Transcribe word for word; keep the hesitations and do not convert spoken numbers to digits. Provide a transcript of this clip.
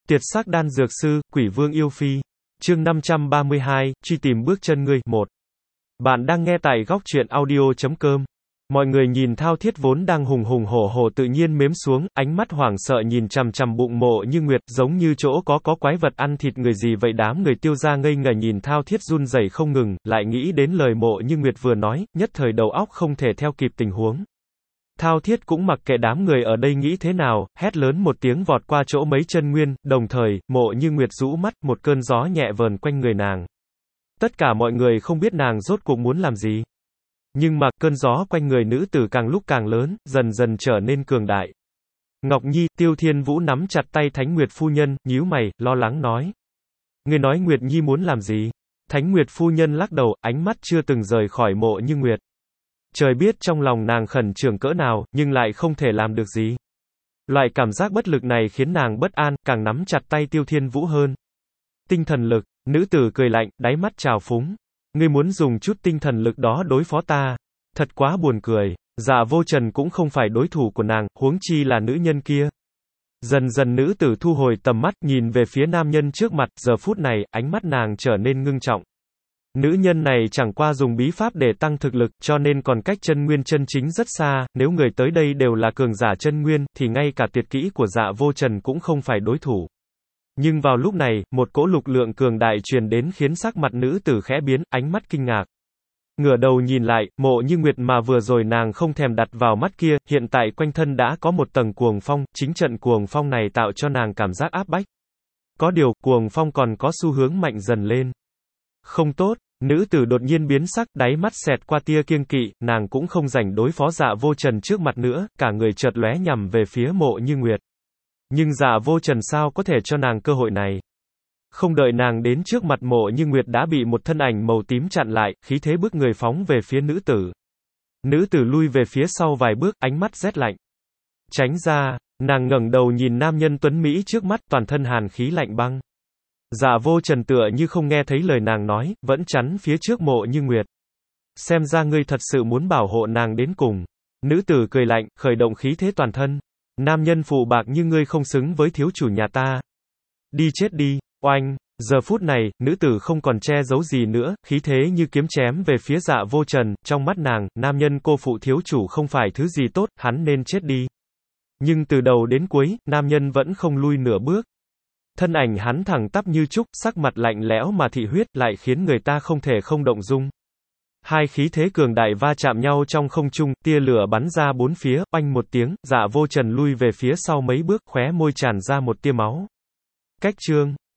Tiệt sắc đan dược sư, quỷ vương yêu phi. Chương năm trăm ba mươi hai, truy tìm bước chân ngươi. một. Bạn đang nghe tại góc truyện audio chấm com. Mọi người nhìn Thao Thiết vốn đang hùng hùng hổ hổ tự nhiên mếm xuống, ánh mắt hoảng sợ nhìn chằm chằm bụng Mộ Như Nguyệt, giống như chỗ có có quái vật ăn thịt người gì vậy. Đám người Tiêu gia ngây ngẩn nhìn Thao Thiết run rẩy không ngừng, lại nghĩ đến lời Mộ Như Nguyệt vừa nói, nhất thời đầu óc không thể theo kịp tình huống. Thao Thiết cũng mặc kệ đám người ở đây nghĩ thế nào, hét lớn một tiếng vọt qua chỗ mấy chân nguyên, đồng thời, Mộ Như Nguyệt rũ mắt, một cơn gió nhẹ vờn quanh người nàng. Tất cả mọi người không biết nàng rốt cuộc muốn làm gì. Nhưng mà, cơn gió quanh người nữ tử càng lúc càng lớn, dần dần trở nên cường đại. Ngọc Nhi, Tiêu Thiên Vũ nắm chặt tay Thánh Nguyệt phu nhân, nhíu mày, lo lắng nói. Ngươi nói Nguyệt Nhi muốn làm gì? Thánh Nguyệt phu nhân lắc đầu, ánh mắt chưa từng rời khỏi Mộ Như Nguyệt. Trời biết trong lòng nàng khẩn trương cỡ nào, nhưng lại không thể làm được gì. Loại cảm giác bất lực này khiến nàng bất an, càng nắm chặt tay Tiêu Thiên Vũ hơn. Tinh thần lực, nữ tử cười lạnh, đáy mắt trào phúng. Ngươi muốn dùng chút tinh thần lực đó đối phó ta. Thật quá buồn cười. Dạ Vô Trần cũng không phải đối thủ của nàng, huống chi là nữ nhân kia. Dần dần nữ tử thu hồi tầm mắt, nhìn về phía nam nhân trước mặt, giờ phút này, ánh mắt nàng trở nên ngưng trọng. Nữ nhân này chẳng qua dùng bí pháp để tăng thực lực, cho nên còn cách chân nguyên chân chính rất xa, nếu người tới đây đều là cường giả chân nguyên, thì ngay cả tuyệt kỹ của Dạ Vô Trần cũng không phải đối thủ. Nhưng vào lúc này, một cỗ lực lượng cường đại truyền đến khiến sắc mặt nữ tử khẽ biến, ánh mắt kinh ngạc. Ngửa đầu nhìn lại, Mộ Như Nguyệt mà vừa rồi nàng không thèm đặt vào mắt kia, hiện tại quanh thân đã có một tầng cuồng phong, chính trận cuồng phong này tạo cho nàng cảm giác áp bách. Có điều, cuồng phong còn có xu hướng mạnh dần lên. Không tốt, nữ tử đột nhiên biến sắc, đáy mắt xẹt qua tia kiêng kỵ, nàng cũng không rảnh đối phó Dạ Vô Trần trước mặt nữa, cả người chợt lóe nhằm về phía Mộ Như Nguyệt. Nhưng Dạ Vô Trần sao có thể cho nàng cơ hội này? Không đợi nàng đến trước mặt Mộ Như Nguyệt đã bị một thân ảnh màu tím chặn lại, khí thế bước người phóng về phía nữ tử. Nữ tử lui về phía sau vài bước, ánh mắt rét lạnh. Tránh ra, nàng ngẩng đầu nhìn nam nhân tuấn Mỹ trước mắt, toàn thân hàn khí lạnh băng. Dạ Vô Trần tựa như không nghe thấy lời nàng nói, vẫn chắn phía trước Mộ Như Nguyệt. Xem ra ngươi thật sự muốn bảo hộ nàng đến cùng. Nữ tử cười lạnh, khởi động khí thế toàn thân. Nam nhân phụ bạc như ngươi không xứng với thiếu chủ nhà ta. Đi chết đi, oanh. Giờ phút này, nữ tử không còn che giấu gì nữa, khí thế như kiếm chém về phía Dạ Vô Trần, trong mắt nàng, nam nhân cô phụ thiếu chủ không phải thứ gì tốt, hắn nên chết đi. Nhưng từ đầu đến cuối, nam nhân vẫn không lui nửa bước. Thân ảnh hắn thẳng tắp như trúc, sắc mặt lạnh lẽo mà thị huyết, lại khiến người ta không thể không động dung. Hai khí thế cường đại va chạm nhau trong không trung, tia lửa bắn ra bốn phía, oanh một tiếng, Dạ Vô Trần lui về phía sau mấy bước, khóe môi tràn ra một tia máu. Cách chương,